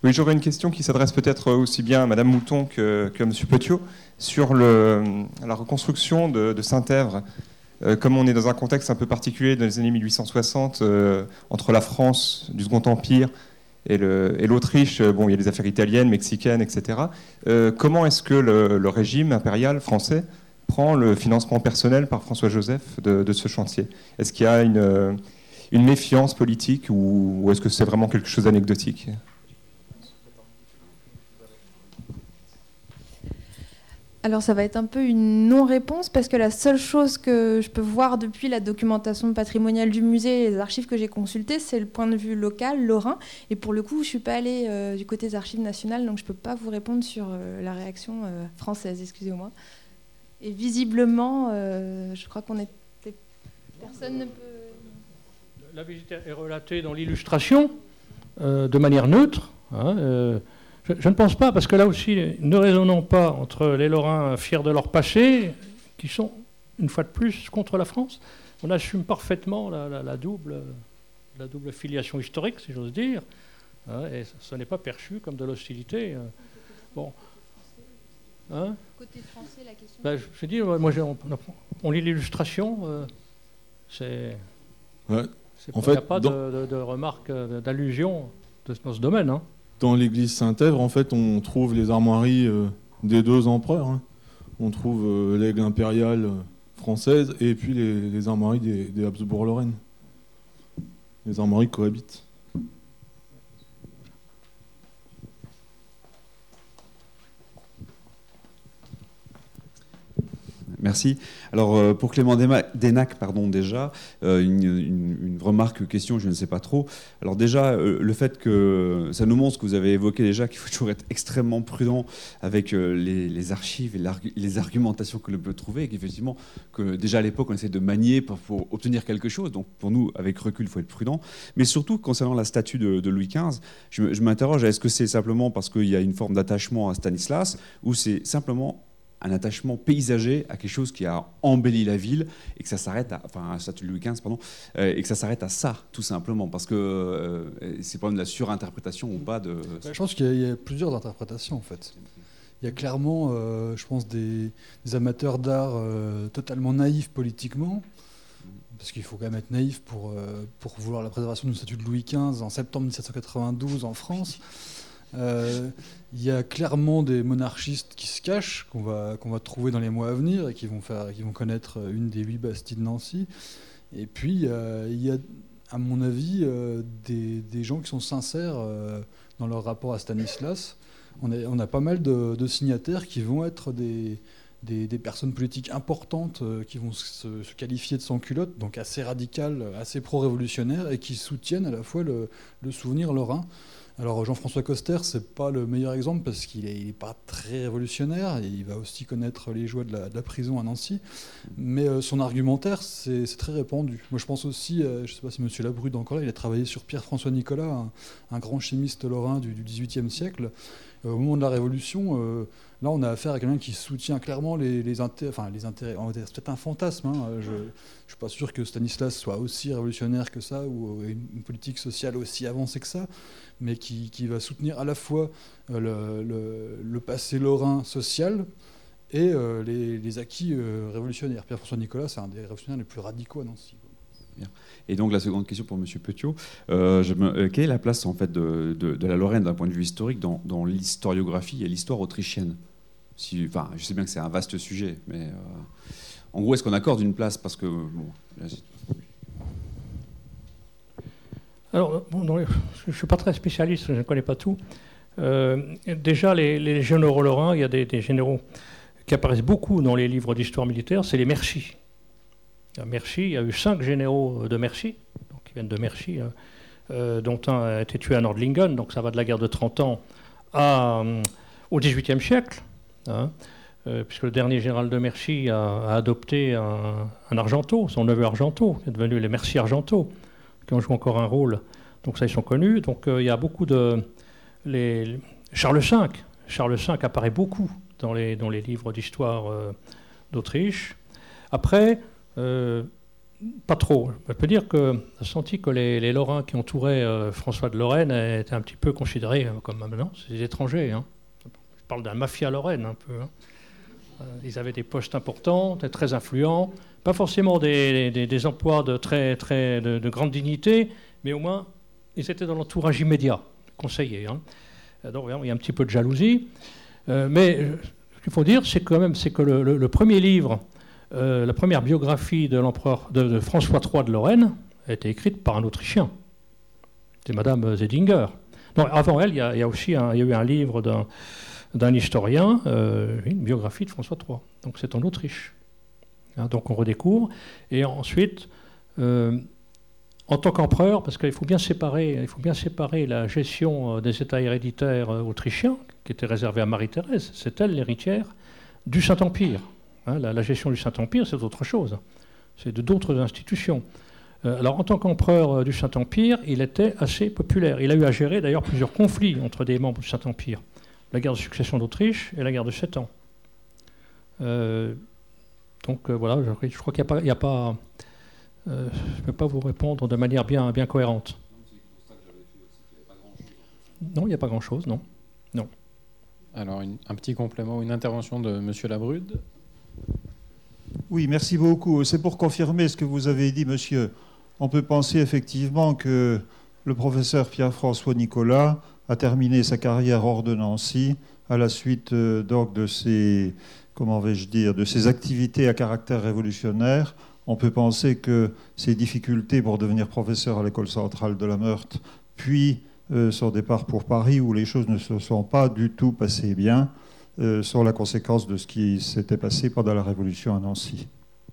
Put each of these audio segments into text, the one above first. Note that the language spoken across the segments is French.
Oui, j'aurais une question qui s'adresse peut-être aussi bien à Madame Mouton que à Monsieur Petiot sur la reconstruction de Saint-Èvre. Comme on est dans un contexte un peu particulier dans les années 1860, entre la France du Second Empire et l'Autriche, bon, il y a des affaires italiennes, mexicaines, etc. Comment est-ce que le régime impérial français prend le financement personnel par François-Joseph de ce chantier? Est-ce qu'il y a une méfiance politique ou est-ce que c'est vraiment quelque chose d'anecdotique? Alors ça va être un peu une non-réponse parce que la seule chose que je peux voir depuis la documentation patrimoniale du musée et les archives que j'ai consultées, c'est le point de vue local, lorrain. Et pour le coup, je ne suis pas allée du côté des archives nationales, donc je ne peux pas vous répondre sur la réaction française, excusez-moi. Et visiblement, je crois qu'on était... Personne ne peut... La visite est relatée dans l'illustration de manière neutre. Je ne pense pas, parce que là aussi, ne raisonnons pas entre les Lorrains fiers de leur passé, qui sont, une fois de plus, contre la France. On assume parfaitement la double filiation historique, si j'ose dire, et ce n'est pas perçu comme de l'hostilité. Bon. Côté français, la question... Je dis, moi, on lit l'illustration, c'est... Ouais. Il n'y a pas de remarques, d'allusion dans ce domaine. Dans l'église Saint-Èvre, en fait, on trouve les armoiries des deux empereurs. On trouve l'aigle impériale française et puis les armoiries des Habsbourg-Lorraine. Les armoiries cohabitent. Merci. Alors, pour Clément Denac, déjà, une remarque, question, je ne sais pas trop. Alors déjà, le fait que ça nous montre ce que vous avez évoqué déjà, qu'il faut toujours être extrêmement prudent avec les archives et les argumentations que l'on peut trouver, et qu'effectivement, que déjà à l'époque, on essaie de manier pour obtenir quelque chose. Donc pour nous, avec recul, il faut être prudent. Mais surtout, concernant la statue de Louis XV, je m'interroge, est-ce que c'est simplement parce qu'il y a une forme d'attachement à Stanislas, ou c'est simplement un attachement paysager à quelque chose qui a embelli la ville et que ça s'arrête à, enfin, la statue de Louis XV, pardon, et que ça s'arrête à ça, tout simplement, parce que c'est pas de la surinterprétation ou pas de... Je pense qu'il y a plusieurs interprétations, en fait. Il y a clairement, je pense, des amateurs d'art totalement naïfs politiquement, parce qu'il faut quand même être naïf pour vouloir la préservation d'une statue de Louis XV en septembre 1792 en France. Il y a clairement des monarchistes qui se cachent, qu'on va trouver dans les mois à venir et qui vont connaître une des 8 bastilles de Nancy. Et puis, il y a, à mon avis, des gens qui sont sincères dans leur rapport à Stanislas. On a pas mal de signataires qui vont être des personnes politiques importantes qui vont se qualifier de sans-culottes, donc assez radicales, assez pro-révolutionnaires, et qui soutiennent à la fois le souvenir lorrain. Alors Jean-François Coster, c'est pas le meilleur exemple parce qu'il est pas très révolutionnaire et il va aussi connaître les joies de la prison à Nancy, mais son argumentaire c'est très répandu. Moi je pense aussi, je sais pas si Monsieur Labrude encore là, il a travaillé sur Pierre-François Nicolas, un grand chimiste lorrain du XVIIIe siècle. Au moment de la Révolution, là on a affaire à quelqu'un qui soutient clairement les intérêts, on va dire, c'est peut-être un fantasme, je ne suis pas sûr que Stanislas soit aussi révolutionnaire que ça, ou une politique sociale aussi avancée que ça, mais qui va soutenir à la fois le passé lorrain social et les acquis révolutionnaires. Pierre-François Nicolas, c'est un des révolutionnaires les plus radicaux à Nancy. Bien. Et donc la seconde question pour M. Petiot, quelle est la place en fait de la Lorraine d'un point de vue historique dans l'historiographie et l'histoire autrichienne? Je sais bien que c'est un vaste sujet, mais en gros, est-ce qu'on accorde une place? Parce que alors, je ne suis pas très spécialiste, je ne connais pas tout. Déjà, les généraux lorrains, il y a des généraux qui apparaissent beaucoup dans les livres d'histoire militaire, c'est les Mercy. À Mercy, il y a eu 5 généraux de Mercy, donc qui viennent de Mercy, dont un a été tué à Nordlingen, donc ça va de la guerre de 30 ans au XVIIIe siècle, puisque le dernier général de Mercy a adopté un Argenteau, son neveu Argenteau, qui est devenu les Mercy Argenteau, qui ont joué encore un rôle. Donc ça, ils sont connus. Donc il y a beaucoup de... Charles V apparaît beaucoup dans les livres d'histoire d'Autriche. Après, Pas trop. Je peux dire qu'on a senti que les Lorrains qui entouraient François de Lorraine étaient un petit peu considérés comme maintenant, c'est des étrangers. Hein. Je parle d'un mafia lorraine un peu. Hein. Ils avaient des postes importants, très influents, pas forcément des emplois de grande dignité, mais au moins ils étaient dans l'entourage immédiat, conseillers. Hein. Donc il y a un petit peu de jalousie. Mais ce qu'il faut dire, c'est que le premier livre, la première biographie de l'empereur de François III de Lorraine a été écrite par un Autrichien. C'est Madame Zedinger. Non, avant elle, il y a eu un livre d'un historien, une biographie de François III. Donc c'est en Autriche. Hein, donc on redécouvre. Et ensuite, en tant qu'empereur, parce qu'il faut bien séparer la gestion des États héréditaires autrichiens, qui était réservée à Marie-Thérèse, c'est elle l'héritière du Saint-Empire. Hein, la gestion du Saint-Empire, c'est autre chose. C'est d'autres institutions. Alors, en tant qu'empereur du Saint-Empire, il était assez populaire. Il a eu à gérer d'ailleurs plusieurs conflits entre des membres du Saint-Empire. La guerre de succession d'Autriche et la guerre de 7 ans. Voilà, je crois qu'il n'y a pas... je ne peux pas vous répondre de manière bien cohérente. Non, il n'y a pas grand-chose, non. Alors, un petit complément, une intervention de M. Labrude. Oui, merci beaucoup. C'est pour confirmer ce que vous avez dit, monsieur. On peut penser effectivement que le professeur Pierre-François Nicolas a terminé sa carrière hors de Nancy à la suite donc de ses, comment vais-je dire, de ses activités à caractère révolutionnaire. On peut penser que ses difficultés pour devenir professeur à l'école centrale de la Meurthe, puis son départ pour Paris, où les choses ne se sont pas du tout passées bien, sont la conséquence de ce qui s'était passé pendant la Révolution à Nancy.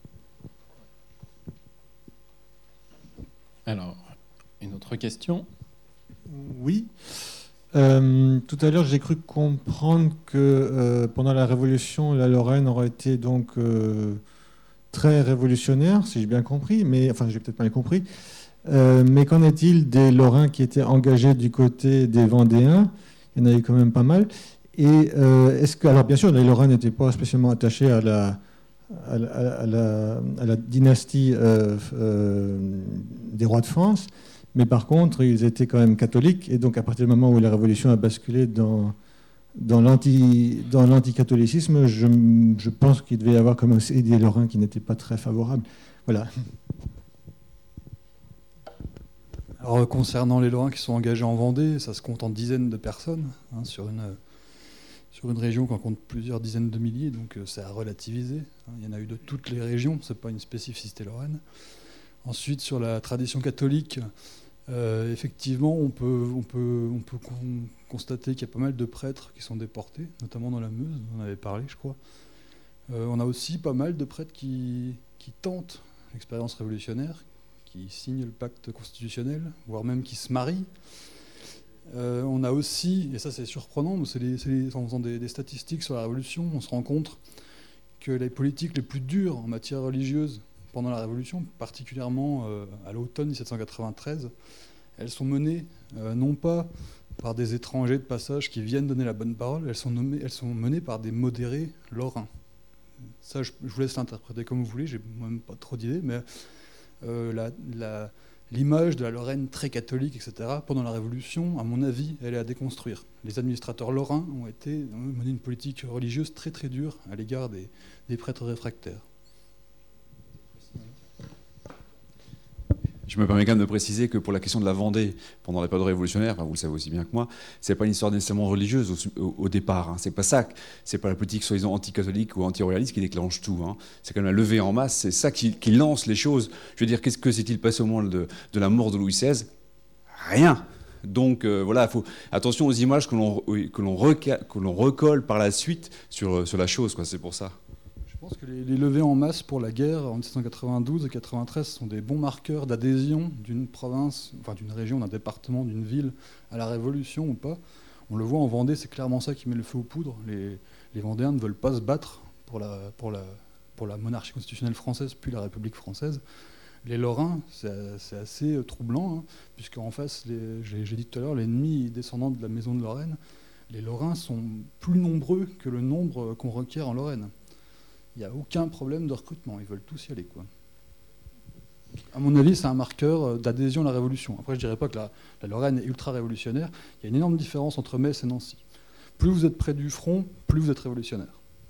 Alors, une autre question. Oui. Tout à l'heure, j'ai cru comprendre que pendant la Révolution, la Lorraine aurait été donc très révolutionnaire, si j'ai bien compris, mais enfin, j'ai peut-être mal compris. Mais qu'en est-il des Lorrains qui étaient engagés du côté des Vendéens? Il y en a eu quand même pas mal. Et est-ce que, alors bien sûr, les Lorrains n'étaient pas spécialement attachés à la dynastie des rois de France, mais par contre, ils étaient quand même catholiques. Et donc, à partir du moment où la Révolution a basculé dans l'anticatholicisme, je pense qu'il devait y avoir comme aussi des Lorrains qui n'étaient pas très favorables. Voilà. Alors, concernant les Lorrains qui sont engagés en Vendée, ça se compte en dizaines de personnes, hein, sur une région qui en compte plusieurs dizaines de milliers, donc c'est à relativiser. Hein. Il y en a eu de toutes les régions, c'est pas une spécificité lorraine. Ensuite, sur la tradition catholique, effectivement, on peut constater qu'il y a pas mal de prêtres qui sont déportés, notamment dans la Meuse, on en avait parlé, je crois. On a aussi pas mal de prêtres qui tentent l'expérience révolutionnaire, qui signent le pacte constitutionnel, voire même qui se marient. On a aussi, et ça c'est surprenant, mais en faisant des statistiques sur la Révolution, on se rend compte que les politiques les plus dures en matière religieuse pendant la Révolution, particulièrement à l'automne 1793, elles sont menées non pas par des étrangers de passage qui viennent donner la bonne parole, elles sont menées par des modérés lorrains. Ça, je vous laisse l'interpréter comme vous voulez, j'ai même pas trop d'idées, mais l'image de la Lorraine très catholique, etc., pendant la Révolution, à mon avis, elle est à déconstruire. Les administrateurs lorrains ont mené une politique religieuse très très dure à l'égard des prêtres réfractaires. Je me permets quand même de préciser que pour la question de la Vendée, pendant la période révolutionnaire, enfin, vous le savez aussi bien que moi, c'est pas une histoire nécessairement religieuse au départ. Hein. C'est pas ça, c'est pas la politique soi-disant anti-catholique ou anti-royaliste qui déclenche tout. Hein. C'est quand même la levée en masse, c'est ça qui lance les choses. Je veux dire, qu'est-ce que s'est-il passé au moment de la mort de Louis XVI? Rien. Donc voilà, faut attention aux images que l'on recolle par la suite sur la chose, quoi. C'est pour ça. Je pense que les levées en masse pour la guerre en 1792 et 93 sont des bons marqueurs d'adhésion d'une province, enfin d'une région, d'un département, d'une ville à la Révolution ou pas. On le voit en Vendée, c'est clairement ça qui met le feu aux poudres. Les Vendéens ne veulent pas se battre pour la monarchie constitutionnelle française puis la République française. Les Lorrains, c'est assez troublant, hein, puisqu'en face, j'ai dit tout à l'heure, l'ennemi descendant de la maison de Lorraine, les Lorrains sont plus nombreux que le nombre qu'on requiert en Lorraine. Il n'y a aucun problème de recrutement, ils veulent tous y aller, quoi. À mon avis, c'est un marqueur d'adhésion à la Révolution. Après, je ne dirais pas que la Lorraine est ultra révolutionnaire. Il y a une énorme différence entre Metz et Nancy. Plus vous êtes près du front, plus vous êtes révolutionnaire.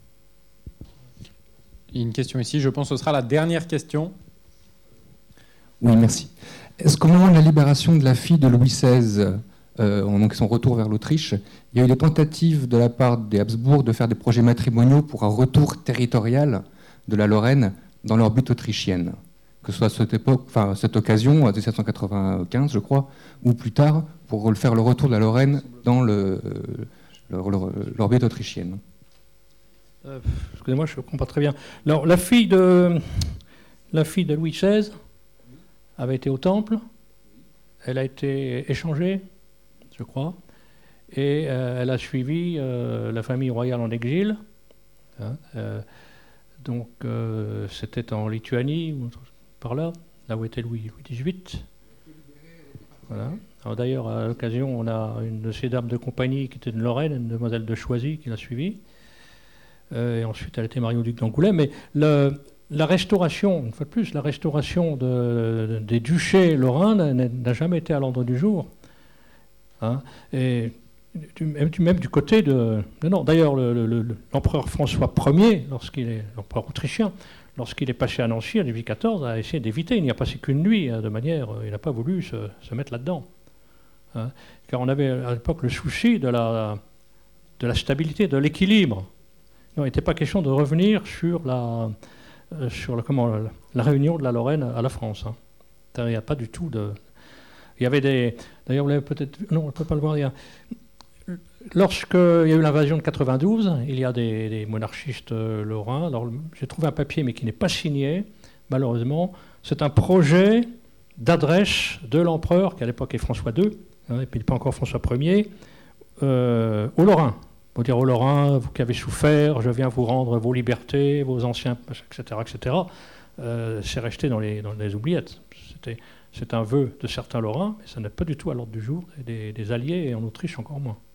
Il y a une question ici, je pense que ce sera la dernière question. Oui, merci. Est-ce qu'au moment de la libération de la fille de Louis XVI, donc son retour vers l'Autriche, il y a eu des tentatives de la part des Habsbourg de faire des projets matrimoniaux pour un retour territorial de la Lorraine dans leur but autrichienne, que ce soit à cette occasion, en 1795, je crois, ou plus tard, pour faire le retour de la Lorraine dans l'orbite autrichienne. Excusez-moi, je ne comprends pas très bien. Alors, la fille de Louis XVI avait été au Temple, elle a été échangée, je crois, et elle a suivi la famille royale en exil. Donc, c'était en Lituanie, ou par là où était Louis XVIII. Voilà. Alors, d'ailleurs, à l'occasion, on a une de ces dames de compagnie qui était de Lorraine, une demoiselle de Choisy, qui l'a suivie. Et ensuite, elle était mariée au duc d'Angoulême. Mais la restauration, une fois de plus, la restauration des duchés lorrains n'a jamais été à l'ordre du jour. Hein. Et même du côté de... Non, d'ailleurs, l'empereur François Ier, l'empereur autrichien, lorsqu'il est passé à Nancy en 1814, a essayé d'éviter. Il n'y a passé qu'une nuit, de manière... Il n'a pas voulu se mettre là-dedans. Hein. Car on avait à l'époque le souci de la stabilité, de l'équilibre. Il n'était pas question de revenir sur la réunion de la Lorraine à la France. Hein. Il n'y a pas du tout de... Il y avait des... D'ailleurs, vous l'avez peut-être... Non, on ne peut pas le voir. Lorsqu'il y a eu l'invasion de 92, il y a des monarchistes lorrains. Alors, j'ai trouvé un papier, mais qui n'est pas signé, malheureusement. C'est un projet d'adresse de l'empereur, qui à l'époque est François II, hein, et puis pas encore François Ier, aux Lorrains. Pour dire aux Lorrains, vous qui avez souffert, je viens vous rendre vos libertés, vos anciens, etc. etc. C'est resté dans les oubliettes. C'est un vœu de certains Lorrains, mais ça n'est pas du tout à l'ordre du jour, et des alliés, et en Autriche encore moins.